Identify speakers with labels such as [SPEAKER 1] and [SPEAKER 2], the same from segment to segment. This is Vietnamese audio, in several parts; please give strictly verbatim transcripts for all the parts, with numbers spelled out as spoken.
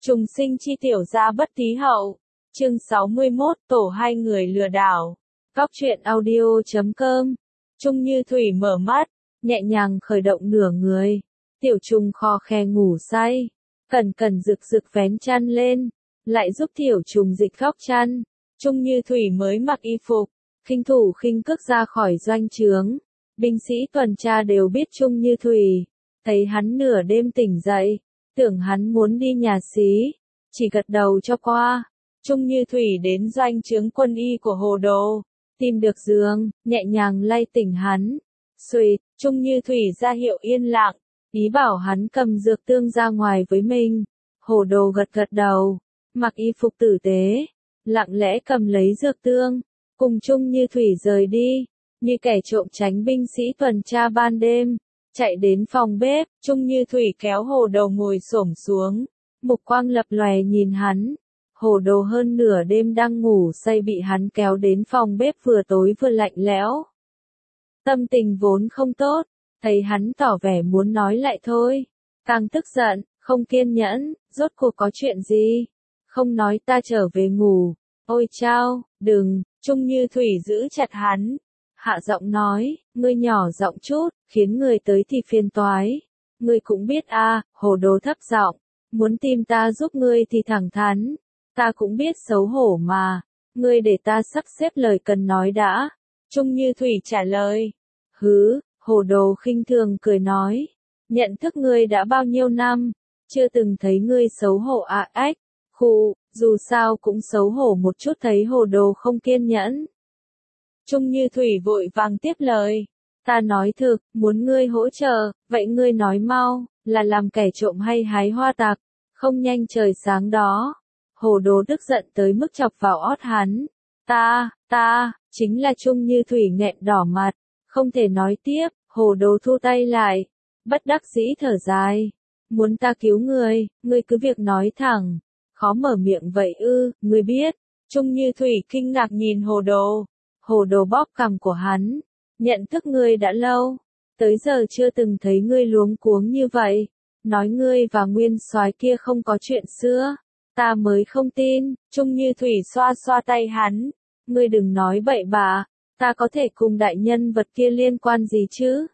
[SPEAKER 1] Trùng sinh chi tiểu gia bất tí hậu. Chương sáu mươi mốt, tổ hai người lừa đảo. Góc truyện audio chấm com. Trung Như Thủy mở mắt, nhẹ nhàng khởi động nửa người. Tiểu Trùng khò khè ngủ say. Cẩn cẩn rực rực vén chăn lên, lại giúp Tiểu Trùng dịch góc chăn. Trung Như Thủy mới mặc y phục, khinh thủ khinh cước ra khỏi doanh trướng. Binh sĩ tuần tra đều biết Trung Như Thủy. Thấy hắn nửa đêm tỉnh dậy, tưởng hắn muốn đi nhà xí, chỉ gật đầu cho qua. Trung Như Thủy đến doanh trướng quân y của Hồ Đồ, tìm được giường, nhẹ nhàng lay tỉnh hắn. Xuỵt, Trung Như Thủy ra hiệu yên lặng, ý bảo hắn cầm dược tương ra ngoài với mình. Hồ Đồ gật gật đầu, mặc y phục tử tế, lặng lẽ cầm lấy dược tương, cùng Trung Như Thủy rời đi, như kẻ trộm tránh binh sĩ tuần tra ban đêm. Chạy đến phòng bếp, Trung Như Thủy kéo Hồ Đồ ngồi xổm xuống, mục quang lập lòe nhìn hắn. Hồ Đồ hơn nửa đêm đang ngủ say bị hắn kéo đến phòng bếp vừa tối vừa lạnh lẽo. Tâm tình vốn không tốt, thấy hắn tỏ vẻ muốn nói lại thôi, càng tức giận, không kiên nhẫn, rốt cuộc có chuyện gì? Không nói ta trở về ngủ. Ôi chao, đừng, Trung Như Thủy giữ chặt hắn. Hạ giọng nói, ngươi nhỏ giọng chút, khiến người tới thì phiền toái. Ngươi cũng biết a, à, Hồ Đồ thấp giọng, muốn tìm ta giúp ngươi thì thẳng thắn. Ta cũng biết xấu hổ mà, ngươi để ta sắp xếp lời cần nói đã. Trung Như Thủy trả lời. Hứ, Hồ Đồ khinh thường cười nói, nhận thức ngươi đã bao nhiêu năm, chưa từng thấy ngươi xấu hổ à ách. Khụ, dù sao cũng xấu hổ một chút thấy Hồ Đồ không kiên nhẫn. Trung Như Thủy vội vàng tiếp lời. Ta nói thực, muốn ngươi hỗ trợ, vậy ngươi nói mau, là làm kẻ trộm hay hái hoa tặc, không nhanh trời sáng đó. Hồ Đồ tức giận tới mức chọc vào ót hắn. Ta, ta, chính là Trung Như Thủy nghẹn đỏ mặt, không thể nói tiếp, Hồ Đồ thu tay lại, bất đắc dĩ thở dài. Muốn ta cứu ngươi, ngươi cứ việc nói thẳng, khó mở miệng vậy ư, ngươi biết. Trung Như Thủy kinh ngạc nhìn Hồ Đồ. Hồ Đồ bóp cằm của hắn, nhận thức ngươi đã lâu, tới giờ chưa từng thấy ngươi luống cuống như vậy, nói ngươi và Nguyên Soái kia không có chuyện xưa, ta mới không tin. Trung Như Thủy xoa xoa tay hắn, ngươi đừng nói bậy bạ, ta có thể cùng đại nhân vật kia liên quan gì chứ?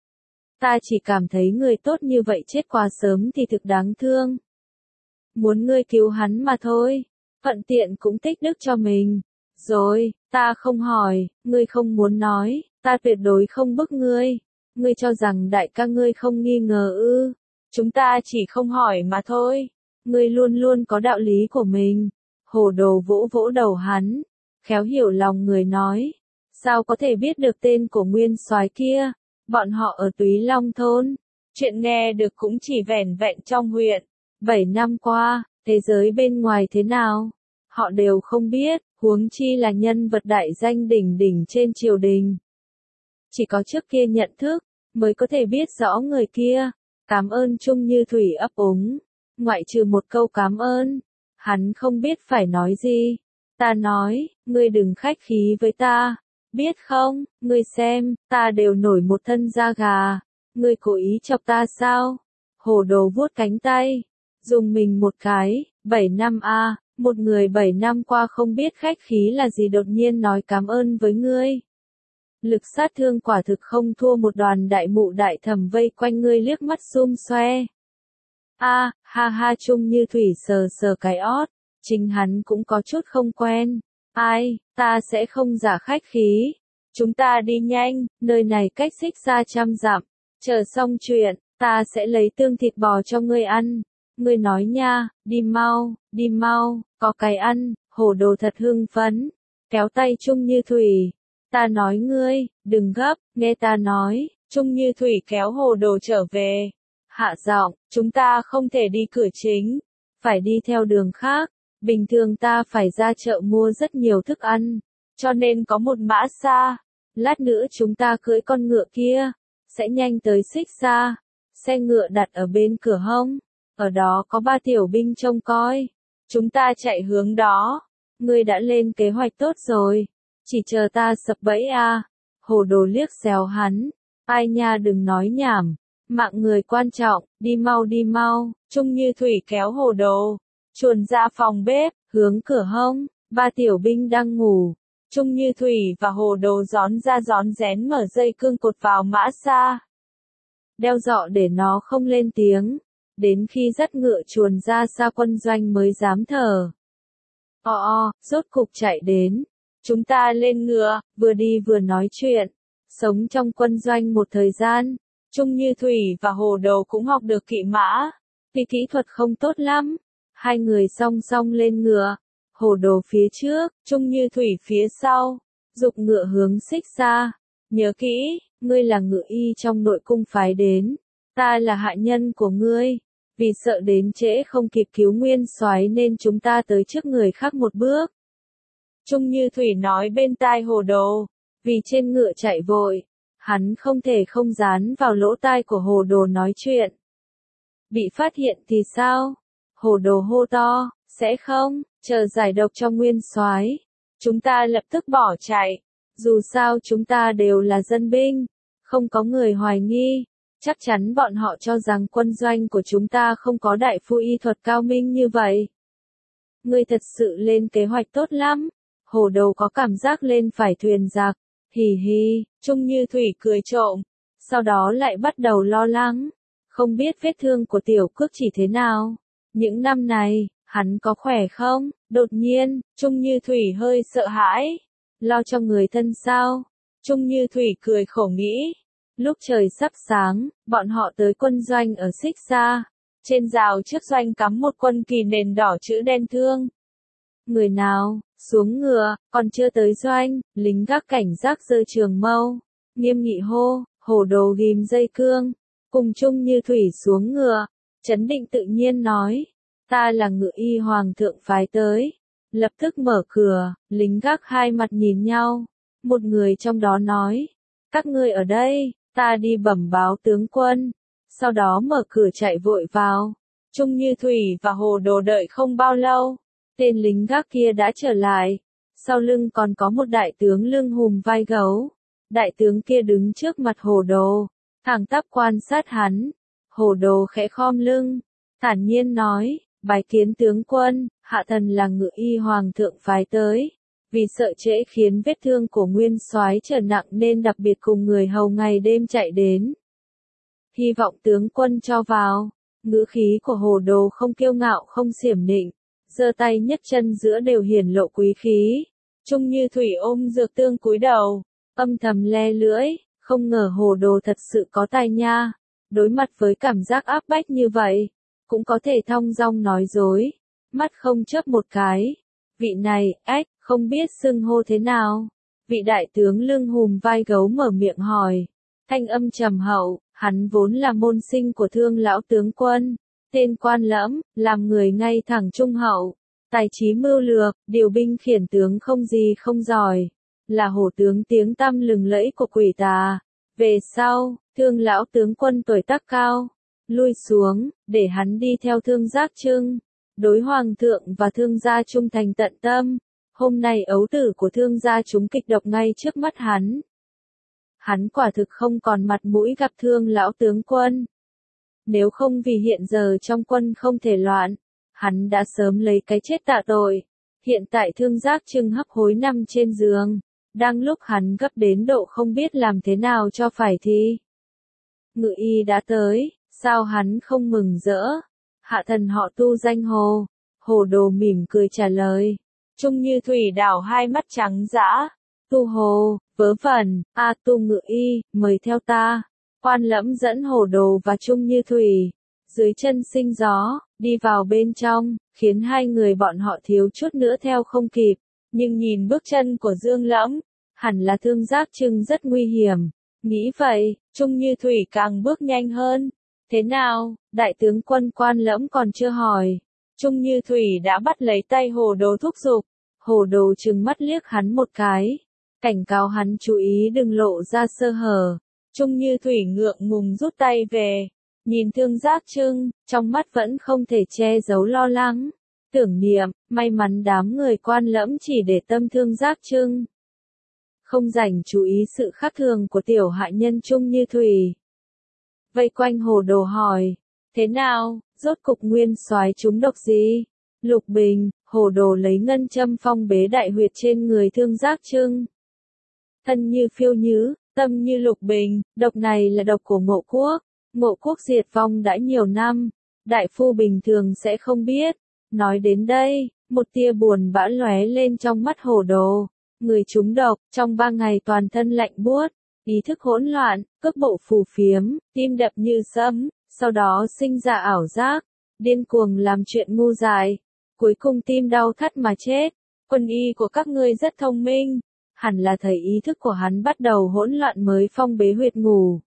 [SPEAKER 1] Ta chỉ cảm thấy người tốt như vậy chết quá sớm thì thực đáng thương. Muốn ngươi cứu hắn mà thôi, thuận tiện cũng tích đức cho mình. Rồi, ta không hỏi, ngươi không muốn nói, ta tuyệt đối không bức ngươi. Ngươi cho rằng đại ca ngươi không nghi ngờ ư? Chúng ta chỉ không hỏi mà thôi. Ngươi luôn luôn có đạo lý của mình. Hồ Đồ vỗ vỗ đầu hắn, khéo hiểu lòng người nói. Sao có thể biết được tên của Nguyên Soái kia? Bọn họ ở Túy Long thôn. Chuyện nghe được cũng chỉ vẻn vẹn trong huyện. Bảy năm qua, thế giới bên ngoài thế nào? Họ đều không biết, huống chi là nhân vật đại danh đỉnh đỉnh trên triều đình. Chỉ có trước kia nhận thức, mới có thể biết rõ người kia. Cảm ơn Trung Như Thủy ấp úng. Ngoại trừ một câu cảm ơn, hắn không biết phải nói gì. Ta nói, ngươi đừng khách khí với ta. Biết không, ngươi xem, ta đều nổi một thân da gà. Ngươi cố ý chọc ta sao? Hồ Đồ vuốt cánh tay, dùng mình một cái, bảy năm a. À. Một người bảy năm qua không biết khách khí là gì đột nhiên nói cảm ơn với ngươi. Lực sát thương quả thực không thua một đoàn đại mụ đại thẩm vây quanh ngươi liếc mắt xum xoe. A, à, ha ha Trung Như Thủy sờ sờ cái ót, chính hắn cũng có chút không quen. Ai, ta sẽ không giả khách khí. Chúng ta đi nhanh, nơi này cách xích ra trăm dặm. Chờ xong chuyện, ta sẽ lấy tương thịt bò cho ngươi ăn. Ngươi nói nha, đi mau, đi mau, có cái ăn. Hồ Đồ thật hưng phấn, kéo tay Trung Như Thủy. Ta nói ngươi, đừng gấp, nghe ta nói. Trung Như Thủy kéo Hồ Đồ trở về. Hạ giọng, chúng ta không thể đi cửa chính, phải đi theo đường khác. Bình thường ta phải ra chợ mua rất nhiều thức ăn, cho nên có một mã xa. Lát nữa chúng ta cưỡi con ngựa kia, sẽ nhanh tới xích xa. Xe ngựa đặt ở bên cửa hông. Ở đó có ba tiểu binh trông coi. Chúng ta chạy hướng đó. Ngươi đã lên kế hoạch tốt rồi. Chỉ chờ ta sập bẫy à. Hồ Đồ liếc xéo hắn. Ai nha đừng nói nhảm. Mạng người quan trọng, đi mau đi mau. Trung Như Thủy kéo Hồ Đồ. chuồn ra phòng bếp, hướng cửa hông, ba tiểu binh đang ngủ. Trung Như Thủy và Hồ Đồ gión ra gión rén mở dây cương cột vào mã xa. Đeo dọ để nó không lên tiếng. Đến khi dắt ngựa chuồn ra xa quân doanh mới dám thở. O o, rốt cục chạy đến. Chúng ta lên ngựa, vừa đi vừa nói chuyện. Sống trong quân doanh một thời gian, Trung Như Thủy và Hồ Đồ cũng học được kỵ mã. Tuy kỹ thuật không tốt lắm. Hai người song song lên ngựa. Hồ Đồ phía trước, Trung Như Thủy phía sau. Giục ngựa hướng Xích Sa. Nhớ kỹ, ngươi là ngự y trong nội cung phái đến. Ta là hạ nhân của ngươi. Vì sợ đến trễ không kịp cứu nguyên soái nên chúng ta tới trước người khác một bước. Trung Như Thủy nói bên tai Hồ Đồ. Vì trên ngựa chạy vội, hắn không thể không dán vào lỗ tai của Hồ Đồ nói chuyện. Bị phát hiện thì sao? Hồ Đồ hô to, sẽ không, chờ giải độc cho nguyên soái, chúng ta lập tức bỏ chạy. Dù sao chúng ta đều là dân binh, không có người hoài nghi. Chắc chắn bọn họ cho rằng quân doanh của chúng ta không có đại phu y thuật cao minh như vậy. Ngươi thật sự lên kế hoạch tốt lắm. Hồ Đồ có cảm giác lên phải thuyền giặc. Hì hì, Trung Như Thủy cười trộm. Sau đó lại bắt đầu lo lắng. Không biết vết thương của tiểu cước chỉ thế nào. Những năm này, hắn có khỏe không? Đột nhiên, Trung Như Thủy hơi sợ hãi. Lo cho người thân sao? Trung Như Thủy cười khổ nghĩ. Lúc trời sắp sáng, bọn họ tới quân doanh ở Xích Sa. Trên rào trước doanh cắm một quân kỳ nền đỏ chữ đen thương. Người nào, xuống ngựa, còn chưa tới doanh, lính gác cảnh giác giơ trường mâu. Nghiêm nghị hô, Hồ Đồ ghim dây cương. Cùng Trung Như Thủy xuống ngựa. Trấn định tự nhiên nói. Ta là ngự y hoàng thượng phái tới. Lập tức mở cửa, lính gác hai mặt nhìn nhau. Một người trong đó nói. Các ngươi ở đây. Ta đi bẩm báo tướng quân. Sau đó mở cửa chạy vội vào. Trung Như Thủy và Hồ Đồ đợi không bao lâu. Tên lính gác kia đã trở lại. Sau lưng còn có một đại tướng lưng hùm vai gấu. Đại tướng kia đứng trước mặt Hồ Đồ. Thẳng tắp quan sát hắn. Hồ Đồ khẽ khom lưng. Thản nhiên nói. Bái kiến tướng quân. Hạ thần là ngự y hoàng thượng phái tới. Vì sợ trễ khiến vết thương của nguyên soái trở nặng nên đặc biệt cùng người hầu ngày đêm chạy đến. Hy vọng tướng quân cho vào. Ngữ khí của Hồ Đồ không kiêu ngạo không xiểm nịnh. Giơ tay nhấc chân giữa đều hiển lộ quý khí. Trung Như Thủy ôm dược tương cúi đầu. Âm thầm le lưỡi. Không ngờ Hồ Đồ thật sự có tài nha. Đối mặt với cảm giác áp bách như vậy. Cũng có thể thong dong nói dối. Mắt không chớp một cái. Vị này, ách, không biết xưng hô thế nào. Vị đại tướng lưng hùm vai gấu mở miệng hỏi. Thanh âm trầm hậu, hắn vốn là môn sinh của Thương lão tướng quân. Tên Quan Lẫm, làm người ngay thẳng trung hậu. Tài trí mưu lược, điều binh khiển tướng không gì không giỏi. Là hổ tướng tiếng tăm lừng lẫy của quỷ tà. Về sau, Thương lão tướng quân tuổi tác cao. Lui xuống, để hắn đi theo Thương Giác Trưng. Đối hoàng thượng và thương gia trung thành tận tâm. Hôm nay ấu tử của thương gia chúng kịch độc ngay trước mắt hắn. Hắn quả thực không còn mặt mũi gặp Thương lão tướng quân. Nếu không vì hiện giờ trong quân không thể loạn, hắn đã sớm lấy cái chết tạ tội. Hiện tại Thương Giác Trưng hấp hối nằm trên giường. Đang lúc hắn gấp đến độ không biết làm thế nào cho phải thì. Ngự y đã tới, sao hắn không mừng rỡ? Hạ thần họ Tu danh Hồ. Hồ Đồ mỉm cười trả lời. Trung Như Thủy đảo hai mắt trắng dã. Tu Hồ, vớ vẩn, a Tu ngự y, mời theo ta. Quan Lẫm dẫn Hồ Đồ và Trung Như Thủy. Dưới chân sinh gió, đi vào bên trong, khiến hai người bọn họ thiếu chút nữa theo không kịp. Nhưng nhìn bước chân của Dương Lẫm, hẳn là Thương Giác Trưng rất nguy hiểm. Nghĩ vậy, Trung Như Thủy càng bước nhanh hơn. Thế nào, đại tướng quân Quan Lẫm còn chưa hỏi. Trung Như Thủy đã bắt lấy tay Hồ Đồ thúc giục. Hồ Đồ trừng mắt liếc hắn một cái. Cảnh cáo hắn chú ý đừng lộ ra sơ hở. Trung Như Thủy ngượng ngùng rút tay về. Nhìn Thương Giác Trưng, trong mắt vẫn không thể che giấu lo lắng. Tưởng niệm, may mắn đám người Quan Lẫm chỉ để tâm Thương Giác Trưng. Không dành chú ý sự khác thường của tiểu hạ nhân Trung Như Thủy. Vây quanh Hồ Đồ hỏi. Thế nào, rốt cục nguyên soái trúng độc gì? Lục Bình, Hồ Đồ lấy ngân châm phong bế đại huyệt trên người Thương Giác Trưng. Thân như phiêu nhứ, tâm như Lục Bình, độc này là độc của Ngộ Quốc. Ngộ Quốc diệt vong đã nhiều năm, đại phu bình thường sẽ không biết. Nói đến đây, một tia buồn bã lóe lên trong mắt Hồ Đồ. Người trúng độc, trong ba ngày toàn thân lạnh buốt, ý thức hỗn loạn, cước bộ phù phiếm, tim đập như sấm, sau đó sinh ra ảo giác, điên cuồng làm chuyện ngu dại, cuối cùng tim đau thắt mà chết. Quân y của các ngươi rất thông minh, hẳn là thấy ý thức của hắn bắt đầu hỗn loạn mới phong bế huyệt ngủ,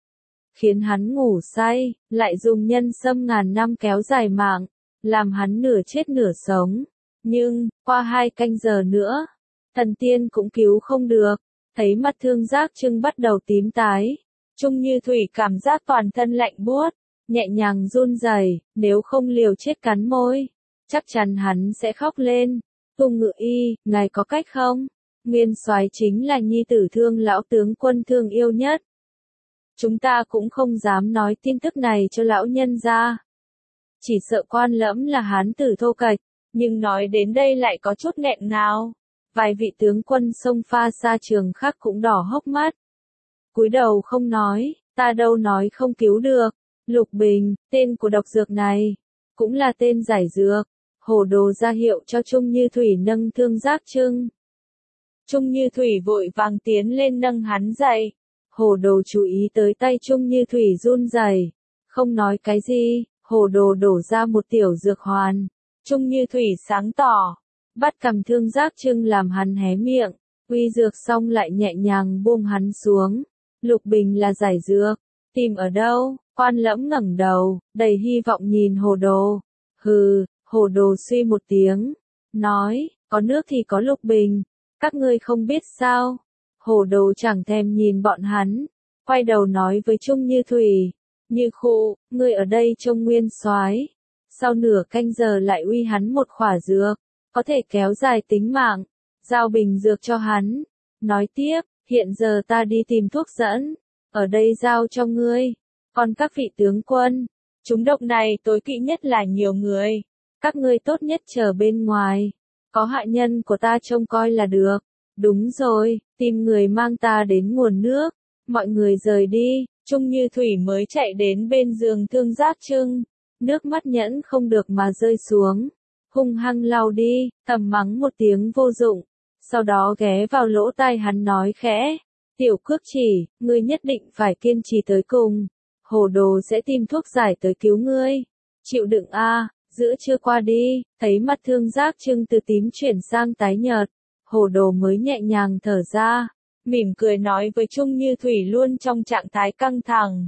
[SPEAKER 1] khiến hắn ngủ say, lại dùng nhân sâm ngàn năm kéo dài mạng, làm hắn nửa chết nửa sống. Nhưng, qua hai canh giờ nữa, thần tiên cũng cứu không được, thấy mặt Thương Giác Trưng bắt đầu tím tái. Trung Như Thủy cảm giác toàn thân lạnh buốt, nhẹ nhàng run rẩy, nếu không liều chết cắn môi, chắc chắn hắn sẽ khóc lên. Tung Ngự Y, ngài có cách không? Nguyên soái chính là nhi tử Thương lão tướng quân thương yêu nhất. Chúng ta cũng không dám nói tin tức này cho lão nhân ra. Chỉ sợ Quan Lẫm là hán tử thô kệch, nhưng nói đến đây lại có chút nghẹn ngào. Vài vị tướng quân sông pha xa trường khác cũng đỏ hốc mắt. Cúi đầu không nói, ta đâu nói không cứu được. Lục Bình, tên của độc dược này, cũng là tên giải dược. Hồ Đồ ra hiệu cho Trung Như Thủy nâng Thương Giác Trưng. Trung Như Thủy vội vàng tiến lên nâng hắn dậy. Hồ Đồ chú ý tới tay Trung Như Thủy run rẩy, không nói cái gì. Hồ Đồ đổ ra một tiểu dược hoàn. Trung Như Thủy sáng tỏ, bắt cầm Thương Giác Trưng làm hắn hé miệng, uy dược xong lại nhẹ nhàng buông hắn xuống. Lục Bình là giải dược, tìm ở đâu? Quan Lẫm ngẩng đầu, đầy hy vọng nhìn Hồ Đồ. Hừ, Hồ Đồ suy một tiếng, nói, có nước thì có Lục Bình, các ngươi không biết sao? Hồ Đồ chẳng thèm nhìn bọn hắn, quay đầu nói với Trung Như Thủy, Như Khụ, ngươi ở đây trông Nguyên soái, sau nửa canh giờ lại uy hắn một khỏa dược, có thể kéo dài tính mạng, giao bình dược cho hắn. Nói tiếp, hiện giờ ta đi tìm thuốc dẫn, ở đây giao cho ngươi. Còn các vị tướng quân, chúng độc này tối kỵ nhất là nhiều người, các ngươi tốt nhất chờ bên ngoài, có hạ nhân của ta trông coi là được. Đúng rồi, tìm người mang ta đến nguồn nước. Mọi người rời đi, Trung Như Thủy mới chạy đến bên giường Thương Giác Trưng, nước mắt nhẫn không được mà rơi xuống, hung hăng lau đi, thầm mắng một tiếng vô dụng, sau đó ghé vào lỗ tai hắn nói khẽ, Tiểu Cước Chỉ, ngươi nhất định phải kiên trì tới cùng, Hồ Đồ sẽ tìm thuốc giải tới cứu ngươi, chịu đựng a. Giữa trưa qua đi, thấy mặt Thương Giác Trưng từ tím chuyển sang tái nhợt, Hồ Đồ mới nhẹ nhàng thở ra, mỉm cười nói với Trung Như Thủy luôn trong trạng thái căng thẳng.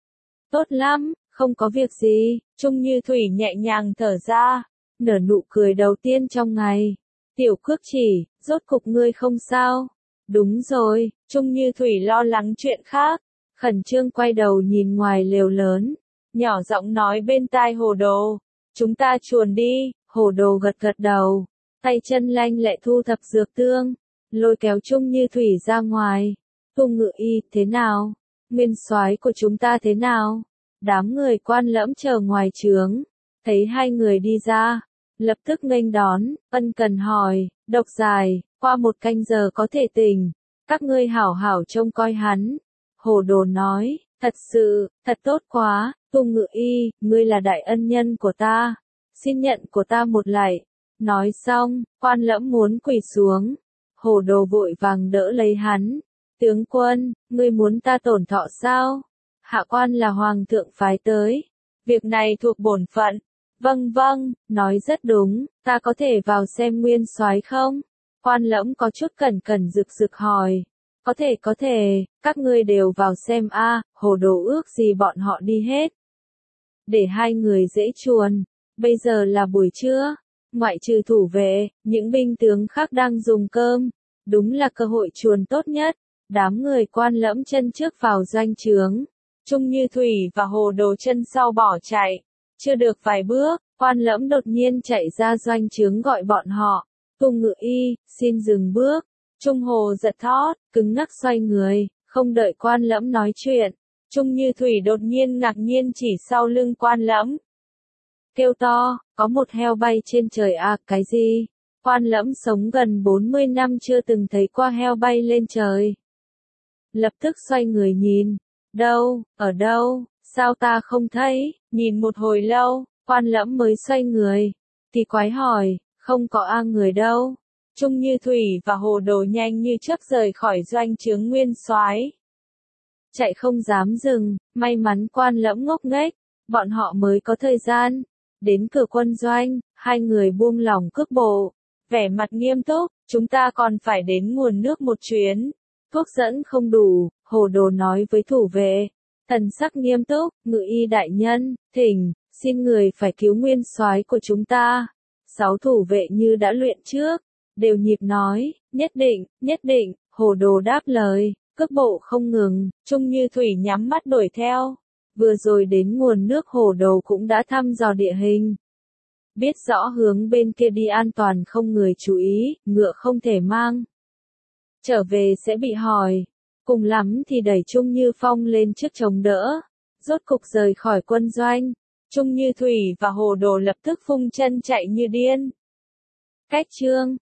[SPEAKER 1] Tốt lắm, không có việc gì. Trung Như Thủy nhẹ nhàng thở ra, nở nụ cười đầu tiên trong ngày. Tiểu Cước Chỉ, rốt cục ngươi không sao? Đúng rồi. Trung Như Thủy lo lắng chuyện khác, khẩn trương quay đầu nhìn ngoài lều lớn, nhỏ giọng nói bên tai Hồ Đồ, chúng ta chuồn đi. Hồ Đồ gật gật đầu, tay chân lanh lẹ thu thập dược tương, lôi kéo Trung Như Thủy ra ngoài. Tung Ngự Y, thế nào? Nguyên soái của chúng ta thế nào? Đám người Quan Lẫm chờ ngoài trướng, thấy hai người đi ra, lập tức nghênh đón, ân cần hỏi, độc dài, qua một canh giờ có thể tỉnh, các ngươi hảo hảo trông coi hắn. Hồ Đồ nói, thật sự, thật tốt quá. Tung Ngự Y, ngươi là đại ân nhân của ta, xin nhận của ta một lạy. Nói xong, Quan Lẫm muốn quỳ xuống, Hồ Đồ vội vàng đỡ lấy hắn. Tướng quân, ngươi muốn ta tổn thọ sao? Hạ quan là hoàng thượng phái tới, việc này thuộc bổn phận. Vâng vâng, nói rất đúng, ta có thể vào xem Nguyên soái không? Quan Lẫm có chút cẩn cẩn rực rực hỏi. Có thể có thể, các ngươi đều vào xem a. À, Hồ Đồ ước gì bọn họ đi hết, để hai người dễ chuồn. Bây giờ là buổi trưa, ngoại trừ thủ vệ, những binh tướng khác đang dùng cơm, đúng là cơ hội chuồn tốt nhất. Đám người Quan Lẫm chân trước vào doanh trướng, Trung Như Thủy và Hồ Đồ chân sau bỏ chạy. Chưa được vài bước, Quan Lẫm đột nhiên chạy ra doanh trướng gọi bọn họ. Tung Ngự Y, xin dừng bước. Trung Hồ giật thót, cứng ngắc xoay người, không đợi Quan Lẫm nói chuyện. Trung Như Thủy đột nhiên ngạc nhiên chỉ sau lưng Quan Lẫm. kêu to, có một heo bay trên trời à, cái gì? Quan Lẫm sống gần bốn mươi năm chưa từng thấy qua heo bay lên trời. Lập tức xoay người nhìn, đâu, ở đâu, sao ta không thấy, nhìn một hồi lâu, Quan Lẫm mới xoay người, thì quái hỏi, không có a người đâu. Trung Như Thủy và Hồ Đồ nhanh như chớp rời khỏi doanh trướng Nguyên Soái. Chạy không dám dừng, may mắn Quan Lẫm ngốc nghếch, bọn họ mới có thời gian. Đến cửa quân doanh, hai người buông lỏng cước bộ, vẻ mặt nghiêm túc, chúng ta còn phải đến nguồn nước một chuyến. Thuốc dẫn không đủ, Hồ Đồ nói với thủ vệ. Thần sắc nghiêm túc, ngự y đại nhân, thỉnh, xin người phải cứu Nguyên Soái của chúng ta. Sáu thủ vệ như đã luyện trước, đều nhịp nói, nhất định, nhất định, Hồ Đồ đáp lời, cước bộ không ngừng, Trung Như Thủy nhắm mắt đuổi theo. Vừa rồi đến nguồn nước Hồ Đồ cũng đã thăm dò địa hình. Biết rõ hướng bên kia đi an toàn không người chú ý, ngựa không thể mang. Trở về sẽ bị hỏi. Cùng lắm thì đẩy Trung Như Phong lên trước chống đỡ. Rốt cục rời khỏi quân doanh. Trung Như Thủy và Hồ Đồ lập tức phung chân chạy như điên. Cách chương